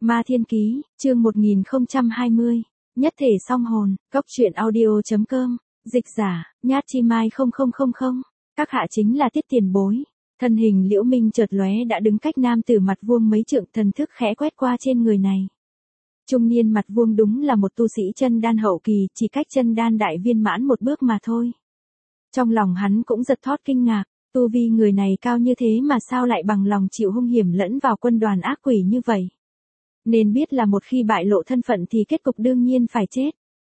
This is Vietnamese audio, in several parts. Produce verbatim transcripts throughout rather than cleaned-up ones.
Ma Thiên Ký, chương một nghìn không trăm hai mươi, nhất thể song hồn, cốc truyện audio.com, dịch giả, Nhát Chi Mai không không không không, các hạ chính là Tiết Tiền Bối. Thân hình Liễu Minh chợt lóe đã đứng cách nam tử mặt vuông mấy trượng, thần thức khẽ quét qua trên người này. Trung niên mặt vuông đúng là một tu sĩ chân đan hậu kỳ, chỉ cách chân đan đại viên mãn một bước mà thôi. Trong lòng hắn cũng giật thót kinh ngạc, tu vi người này cao như thế mà sao lại bằng lòng chịu hung hiểm lẫn vào quân đoàn ác quỷ như vậy. Nên biết là một khi bại lộ thân phận thì kết cục đương nhiên phải chết.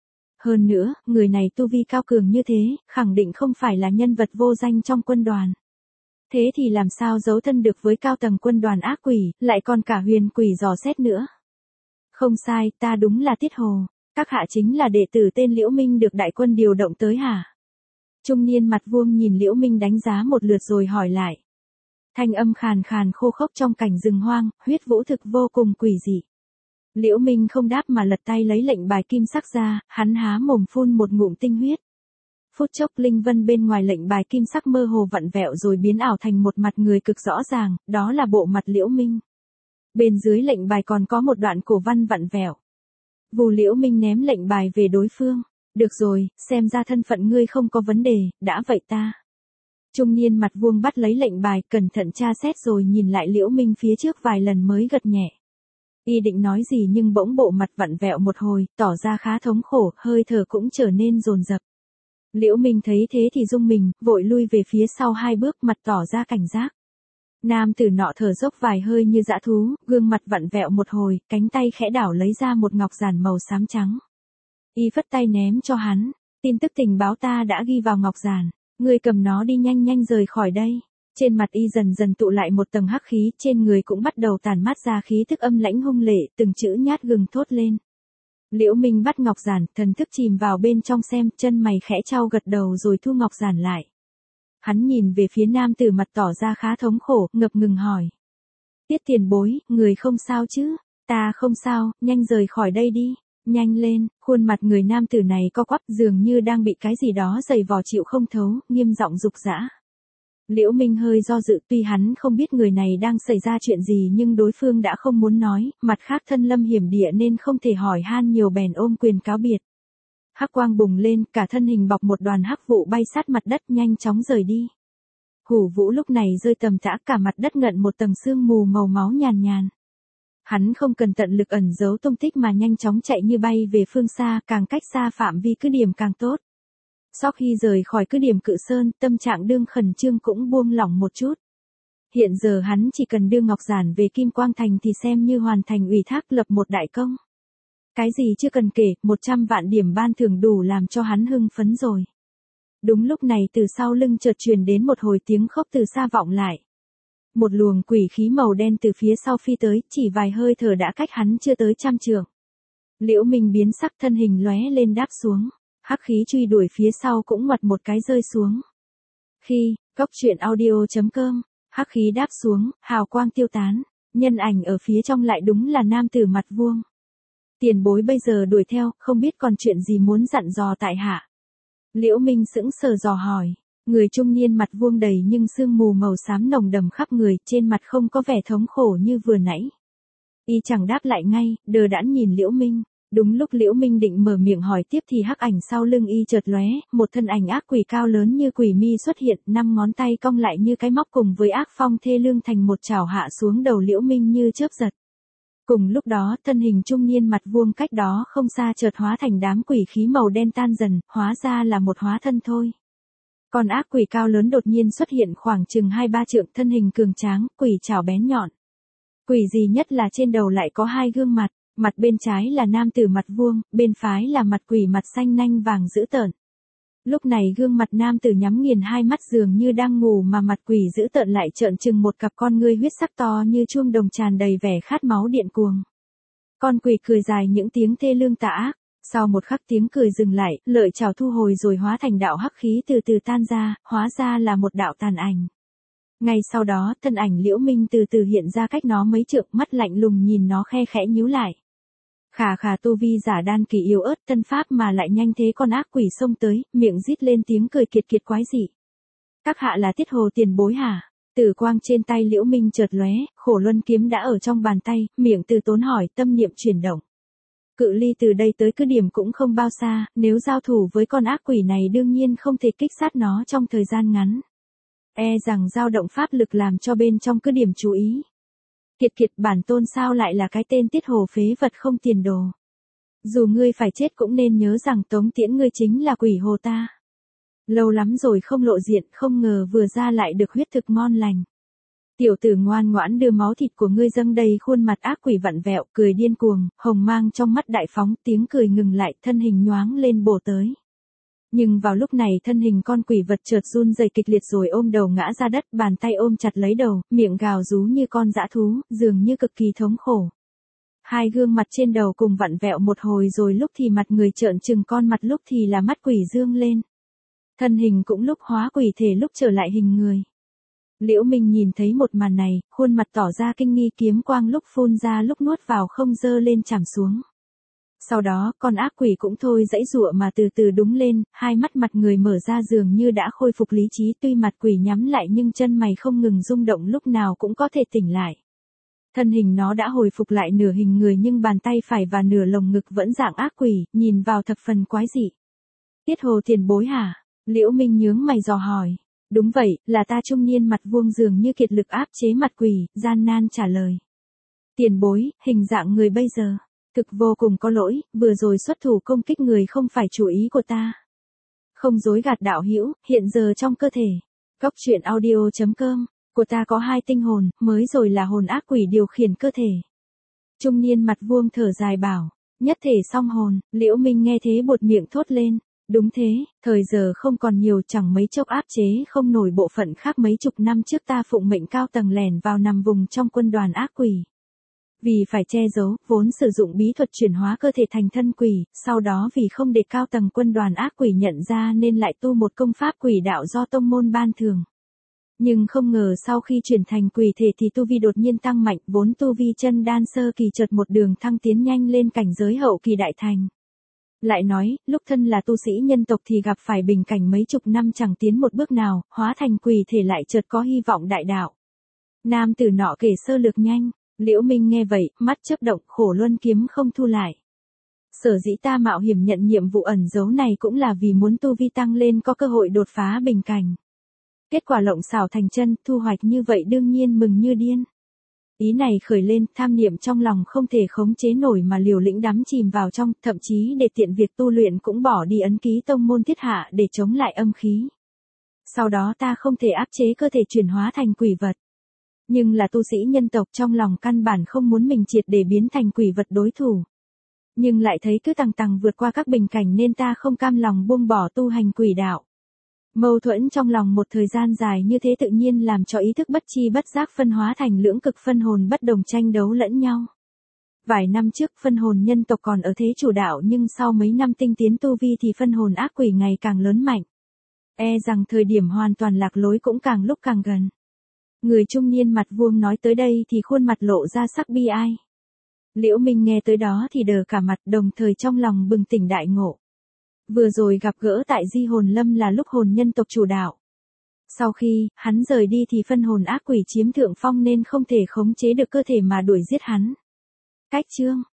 Hơn nữa, người này tu vi cao cường như thế, khẳng định không phải là nhân vật vô danh trong quân đoàn. Thế thì làm sao giấu thân được với cao tầng quân đoàn ác quỷ, lại còn cả huyền quỷ dò xét nữa. Không sai, ta đúng là Tiết Hồ, các hạ chính là đệ tử tên Liễu Minh được đại quân điều động tới hả? Trung niên mặt vuông nhìn Liễu Minh đánh giá một lượt rồi hỏi lại. Thanh âm khàn khàn khô khốc trong cảnh rừng hoang, huyết vũ thực vô cùng quỷ dị. Liễu Minh không đáp mà lật tay lấy lệnh bài kim sắc ra, hắn há mồm phun một ngụm tinh huyết. Phút chốc linh vân bên ngoài lệnh bài kim sắc mơ hồ vặn vẹo rồi biến ảo thành một mặt người cực rõ ràng, đó là bộ mặt Liễu Minh. Bên dưới lệnh bài còn có một đoạn cổ văn vặn vẹo. Vù Liễu Minh ném lệnh bài về đối phương. Được rồi, xem ra thân phận ngươi không có vấn đề, đã vậy ta. Trung niên mặt vuông bắt lấy lệnh bài, cẩn thận tra xét rồi nhìn lại Liễu Minh phía trước vài lần mới gật nhẹ. Y định nói gì nhưng bỗng bộ mặt vặn vẹo một hồi, tỏ ra khá thống khổ, hơi thở cũng trở nên dồn dập. Liễu Minh thấy thế thì rung mình, vội lui về phía sau hai bước, mặt tỏ ra cảnh giác. Nam tử nọ thở dốc vài hơi như dã thú, gương mặt vặn vẹo một hồi, cánh tay khẽ đảo lấy ra một ngọc giản màu xám trắng. Y phất tay ném cho hắn, tin tức tình báo ta đã ghi vào ngọc giản, ngươi cầm nó đi nhanh nhanh rời khỏi đây. Trên mặt Y dần dần tụ lại một tầng hắc khí, trên người cũng bắt đầu tản mát ra khí thức âm lãnh hung lệ, từng chữ nhát gừng thốt lên. Liễu Minh bắt ngọc giản, thần thức chìm vào bên trong xem, chân mày khẽ chau gật đầu rồi thu ngọc giản lại. Hắn nhìn về phía nam tử mặt tỏ ra khá thống khổ, ngập ngừng hỏi. Tiết Tiền Bối, người không sao chứ? Ta không sao, nhanh rời khỏi đây đi. Nhanh lên, khuôn mặt người nam tử này co quắp dường như đang bị cái gì đó giày vò chịu không thấu, nghiêm giọng dục dã. Liễu Minh hơi do dự, tuy hắn không biết người này đang xảy ra chuyện gì nhưng đối phương đã không muốn nói, mặt khác thân lâm hiểm địa nên không thể hỏi han nhiều, bèn ôm quyền cáo biệt. Hắc quang bùng lên, cả thân hình bọc một đoàn hắc vụ bay sát mặt đất nhanh chóng rời đi. Hủ Vũ lúc này rơi tầm tã, cả mặt đất ngận một tầng sương mù màu máu nhàn nhàn. Hắn không cần tận lực ẩn giấu tung tích mà nhanh chóng chạy như bay về phương xa, càng cách xa phạm vi cứ điểm càng tốt. Sau khi rời khỏi cứ điểm Cự Sơn, tâm trạng đương khẩn trương cũng buông lỏng một chút. Hiện giờ hắn chỉ cần đưa ngọc giản về Kim Quang Thành thì xem như hoàn thành ủy thác, lập một đại công. Cái gì chưa cần kể, một trăm vạn điểm ban thưởng đủ làm cho hắn hưng phấn rồi. Đúng lúc này từ sau lưng chợt truyền đến một hồi tiếng khóc từ xa vọng lại. Một luồng quỷ khí màu đen từ phía sau phi tới, chỉ vài hơi thở đã cách hắn chưa tới trăm trượng. Liễu Minh biến sắc, thân hình lóe lên đáp xuống. Hắc khí truy đuổi phía sau cũng ngoặt một cái rơi xuống. Khi, cốc truyện audio.com, hắc khí đáp xuống, hào quang tiêu tán, nhân ảnh ở phía trong lại đúng là nam tử mặt vuông. Tiền Bối bây giờ đuổi theo, không biết còn chuyện gì muốn dặn dò tại hạ. Liễu Minh sững sờ dò hỏi, người trung niên mặt vuông đầy nhưng sương mù màu xám nồng đầm khắp người, trên mặt không có vẻ thống khổ như vừa nãy. Y chẳng đáp lại ngay, đờ đẫn nhìn Liễu Minh. Đúng lúc Liễu Minh định mở miệng hỏi tiếp thì hắc ảnh sau lưng Y chợt lóe, một thân ảnh ác quỷ cao lớn như quỷ mi xuất hiện, năm ngón tay cong lại như cái móc cùng với ác phong thê lương thành một chảo hạ xuống đầu Liễu Minh như chớp giật. Cùng lúc đó, thân hình trung niên mặt vuông cách đó không xa chợt hóa thành đám quỷ khí màu đen tan dần, hóa ra là một hóa thân thôi. Còn ác quỷ cao lớn đột nhiên xuất hiện khoảng chừng hai ba trượng, thân hình cường tráng, quỷ chảo bén nhọn. Quỷ gì nhất là trên đầu lại có hai gương mặt. Mặt bên trái là nam tử mặt vuông, bên phải là mặt quỷ mặt xanh nanh vàng dữ tợn. Lúc này gương mặt nam tử nhắm nghiền hai mắt dường như đang ngủ mà mặt quỷ dữ tợn lại trợn trừng một cặp con ngươi huyết sắc to như chuông đồng tràn đầy vẻ khát máu điên cuồng. Con quỷ cười dài những tiếng thê lương tà ác, sau một khắc tiếng cười dừng lại, lợi chảo thu hồi rồi hóa thành đạo hắc khí từ từ tan ra, hóa ra là một đạo tàn ảnh. Ngay sau đó, thân ảnh Liễu Minh từ từ hiện ra cách nó mấy trượng, mắt lạnh lùng nhìn nó khe khẽ nhíu lại. Khà khà tu vi giả đan kỳ yếu ớt tân pháp mà lại nhanh thế, con ác quỷ xông tới, miệng rít lên tiếng cười kiệt kiệt quái dị. Các hạ là Tiết Hồ Tiền Bối hả? Tử quang trên tay Liễu Minh chợt lóe, Khổ Luân kiếm đã ở trong bàn tay, miệng Từ Tốn hỏi, tâm niệm chuyển động. Cự ly từ đây tới cứ điểm cũng không bao xa, nếu giao thủ với con ác quỷ này đương nhiên không thể kích sát nó trong thời gian ngắn. E rằng dao động pháp lực làm cho bên trong cứ điểm chú ý. Kiệt kiệt, bản tôn sao lại là cái tên tiết hồ phế vật không tiền đồ. Dù ngươi phải chết cũng nên nhớ rằng Tống Tiễn ngươi chính là quỷ hồ ta. Lâu lắm rồi không lộ diện, không ngờ vừa ra lại được huyết thực ngon lành. Tiểu tử ngoan ngoãn đưa máu thịt của ngươi dâng đầy khuôn mặt ác quỷ vặn vẹo, cười điên cuồng, hồng mang trong mắt đại phóng, tiếng cười ngừng lại, thân hình nhoáng lên bổ tới. Nhưng vào lúc này thân hình con quỷ vật chợt run rẩy kịch liệt rồi ôm đầu ngã ra đất, bàn tay ôm chặt lấy đầu, miệng gào rú như con dã thú, dường như cực kỳ thống khổ. Hai gương mặt trên đầu cùng vặn vẹo một hồi rồi lúc thì mặt người trợn trừng con mặt, lúc thì là mắt quỷ dương lên. Thân hình cũng lúc hóa quỷ thể lúc trở lại hình người. Liễu Minh nhìn thấy một màn này, khuôn mặt tỏ ra kinh nghi, kiếm quang lúc phun ra lúc nuốt vào không dơ lên chạm xuống. Sau đó, con ác quỷ cũng thôi dãy giụa mà từ từ đúng lên, hai mắt mặt người mở ra dường như đã khôi phục lý trí, tuy mặt quỷ nhắm lại nhưng chân mày không ngừng rung động, lúc nào cũng có thể tỉnh lại. Thân hình nó đã hồi phục lại nửa hình người nhưng bàn tay phải và nửa lồng ngực vẫn dạng ác quỷ, nhìn vào thập phần quái dị. Tiết hồ tiền bối hả? Liễu Minh nhướng mày dò hỏi. Đúng vậy, là ta. Trung niên mặt vuông dường như kiệt lực áp chế mặt quỷ, gian nan trả lời. Tiền bối, hình dạng người bây giờ, thực vô cùng có lỗi, vừa rồi xuất thủ công kích người không phải chủ ý của ta. Không dối gạt đạo hữu, hiện giờ trong cơ thể, Cốc truyện audio chấm com, của ta có hai tinh hồn, mới rồi là hồn ác quỷ điều khiển cơ thể. Trung niên mặt vuông thở dài bảo, nhất thể song hồn. Liễu Minh nghe thế buột miệng thốt lên. Đúng thế, thời giờ không còn nhiều, chẳng mấy chốc áp chế không nổi bộ phận khác. Mấy chục năm trước ta phụng mệnh cao tầng lẻn vào nằm vùng trong quân đoàn ác quỷ. Vì phải che giấu, vốn sử dụng bí thuật chuyển hóa cơ thể thành thân quỷ, sau đó vì không để cao tầng quân đoàn ác quỷ nhận ra nên lại tu một công pháp quỷ đạo do tông môn ban thường. Nhưng không ngờ sau khi chuyển thành quỷ thể thì tu vi đột nhiên tăng mạnh, vốn tu vi chân đan sơ kỳ chợt một đường thăng tiến nhanh lên cảnh giới hậu kỳ đại thành. Lại nói, lúc thân là tu sĩ nhân tộc thì gặp phải bình cảnh mấy chục năm chẳng tiến một bước nào, hóa thành quỷ thể lại chợt có hy vọng đại đạo. Nam tử nọ kể sơ lược nhanh. Liễu Minh nghe vậy, mắt chớp động, Khổ Luân kiếm không thu lại. Sở dĩ ta mạo hiểm nhận nhiệm vụ ẩn giấu này cũng là vì muốn tu vi tăng lên, có cơ hội đột phá bình cảnh. Kết quả lộng xảo thành chân, thu hoạch như vậy đương nhiên mừng như điên. Ý này khởi lên, tham niệm trong lòng không thể khống chế nổi mà liều lĩnh đắm chìm vào trong, thậm chí để tiện việc tu luyện cũng bỏ đi ấn ký tông môn thiết hạ để chống lại âm khí. Sau đó ta không thể áp chế cơ thể chuyển hóa thành quỷ vật. Nhưng là tu sĩ nhân tộc, trong lòng căn bản không muốn mình triệt để biến thành quỷ vật đối thủ. Nhưng lại thấy cứ tằng tằng vượt qua các bình cảnh nên ta không cam lòng buông bỏ tu hành quỷ đạo. Mâu thuẫn trong lòng một thời gian dài như thế tự nhiên làm cho ý thức bất chi bất giác phân hóa thành lưỡng cực phân hồn bất đồng tranh đấu lẫn nhau. Vài năm trước phân hồn nhân tộc còn ở thế chủ đạo, nhưng sau mấy năm tinh tiến tu vi thì phân hồn ác quỷ ngày càng lớn mạnh. E rằng thời điểm hoàn toàn lạc lối cũng càng lúc càng gần. Người trung niên mặt vuông nói tới đây thì khuôn mặt lộ ra sắc bi ai. Liễu Minh nghe tới đó thì đờ cả mặt, đồng thời trong lòng bừng tỉnh đại ngộ. Vừa rồi gặp gỡ tại Di Hồn Lâm là lúc hồn nhân tộc chủ đạo. Sau khi hắn rời đi thì phân hồn ác quỷ chiếm thượng phong nên không thể khống chế được cơ thể mà đuổi giết hắn. Cách chương